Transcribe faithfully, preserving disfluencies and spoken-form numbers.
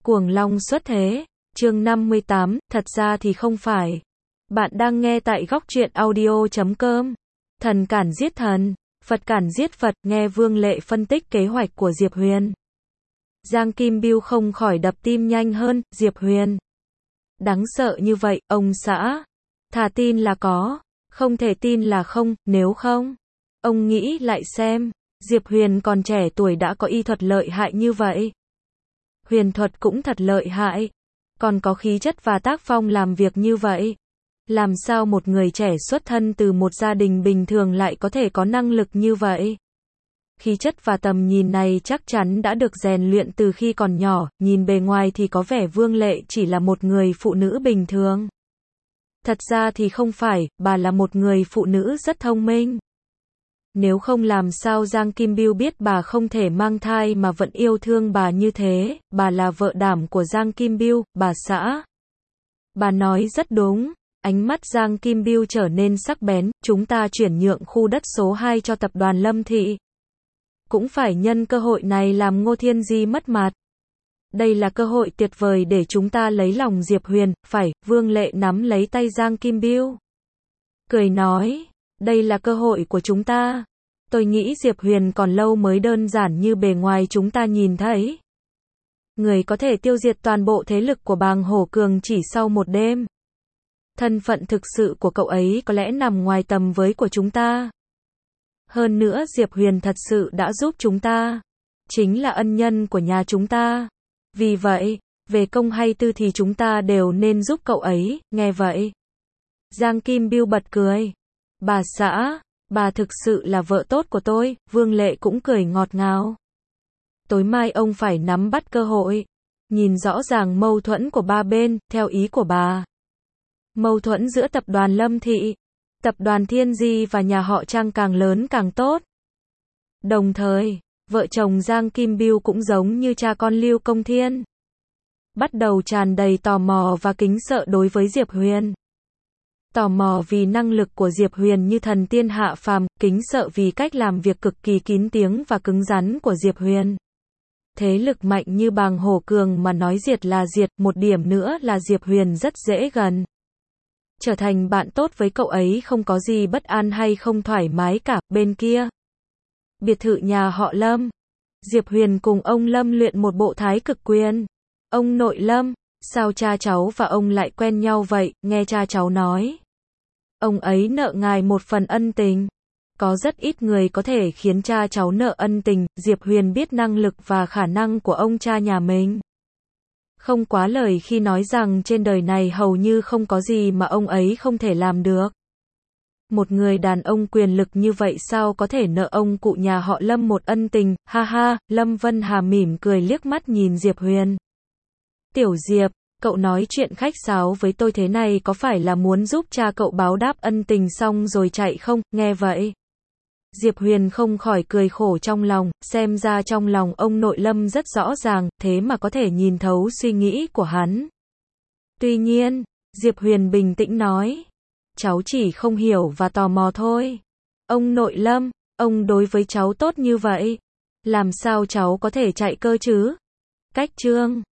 Cuồng long xuất thế, chương năm mươi tám, thật ra thì không phải. Bạn đang nghe tại góc truyện audio chấm com. Thần cản giết thần, Phật cản giết Phật, nghe Vương Lệ phân tích kế hoạch của Diệp Huyền. Giang Kim Biêu không khỏi đập tim nhanh hơn, Diệp Huyền. Đáng sợ như vậy, ông xã. Thà tin là có, không thể tin là không, nếu không. Ông nghĩ lại xem, Diệp Huyền còn trẻ tuổi đã có y thuật lợi hại như vậy. Huyền thuật cũng thật lợi hại. Còn có khí chất và tác phong làm việc như vậy. Làm sao một người trẻ xuất thân từ một gia đình bình thường lại có thể có năng lực như vậy? Khí chất và tầm nhìn này chắc chắn đã được rèn luyện từ khi còn nhỏ, nhìn bề ngoài thì có vẻ Vương Lệ chỉ là một người phụ nữ bình thường. Thật ra thì không phải, bà là một người phụ nữ rất thông minh. Nếu không làm sao Giang Kim Biêu biết bà không thể mang thai mà vẫn yêu thương bà như thế, bà là vợ đảm của Giang Kim Biêu, bà xã. Bà nói rất đúng, ánh mắt Giang Kim Biêu trở nên sắc bén, chúng ta chuyển nhượng khu đất số hai cho tập đoàn Lâm Thị. Cũng phải nhân cơ hội này làm Ngô Thiên Di mất mặt. Đây là cơ hội tuyệt vời để chúng ta lấy lòng Diệp Huyền, phải, Vương Lệ nắm lấy tay Giang Kim Biêu. Cười nói, đây là cơ hội của chúng ta. Tôi nghĩ Diệp Huyền còn lâu mới đơn giản như bề ngoài chúng ta nhìn thấy. Người có thể tiêu diệt toàn bộ thế lực của Bàng Hổ Cường chỉ sau một đêm. Thân phận thực sự của cậu ấy có lẽ nằm ngoài tầm với của chúng ta. Hơn nữa Diệp Huyền thật sự đã giúp chúng ta. Chính là ân nhân của nhà chúng ta. Vì vậy, về công hay tư thì chúng ta đều nên giúp cậu ấy, nghe vậy. Giang Kim Biêu bật cười. Bà xã, bà thực sự là vợ tốt của tôi, Vương Lệ cũng cười ngọt ngào. Tối mai ông phải nắm bắt cơ hội. Nhìn rõ ràng mâu thuẫn của ba bên, theo ý của bà. Mâu thuẫn giữa tập đoàn Lâm Thị, tập đoàn Thiên Di và nhà họ Trang càng lớn càng tốt. Đồng thời, vợ chồng Giang Kim Biêu cũng giống như cha con Lưu Công Thiên. Bắt đầu tràn đầy tò mò và kính sợ đối với Diệp Huyền. Tò mò vì năng lực của Diệp Huyền như thần tiên hạ phàm, kính sợ vì cách làm việc cực kỳ kín tiếng và cứng rắn của Diệp Huyền. Thế lực mạnh như Bàng Hổ Cường mà nói diệt là diệt, một điểm nữa là Diệp Huyền rất dễ gần. Trở thành bạn tốt với cậu ấy không có gì bất an hay không thoải mái cả, bên kia. Biệt thự nhà họ Lâm. Diệp Huyền cùng ông Lâm luyện một bộ thái cực quyền. Ông nội Lâm, sao cha cháu và ông lại quen nhau vậy, nghe cha cháu nói. Ông ấy nợ ngài một phần ân tình. Có rất ít người có thể khiến cha cháu nợ ân tình, Diệp Huyền biết năng lực và khả năng của ông cha nhà mình. Không quá lời khi nói rằng trên đời này hầu như không có gì mà ông ấy không thể làm được. Một người đàn ông quyền lực như vậy sao có thể nợ ông cụ nhà họ Lâm một ân tình, ha ha, Lâm Vân Hà mỉm cười liếc mắt nhìn Diệp Huyền. Tiểu Diệp, cậu nói chuyện khách sáo với tôi thế này có phải là muốn giúp cha cậu báo đáp ân tình xong rồi chạy không, nghe vậy. Diệp Huyền không khỏi cười khổ trong lòng, xem ra trong lòng ông nội Lâm rất rõ ràng, thế mà có thể nhìn thấu suy nghĩ của hắn. Tuy nhiên, Diệp Huyền bình tĩnh nói, cháu chỉ không hiểu và tò mò thôi. Ông nội Lâm, ông đối với cháu tốt như vậy, làm sao cháu có thể chạy cơ chứ? Cách chương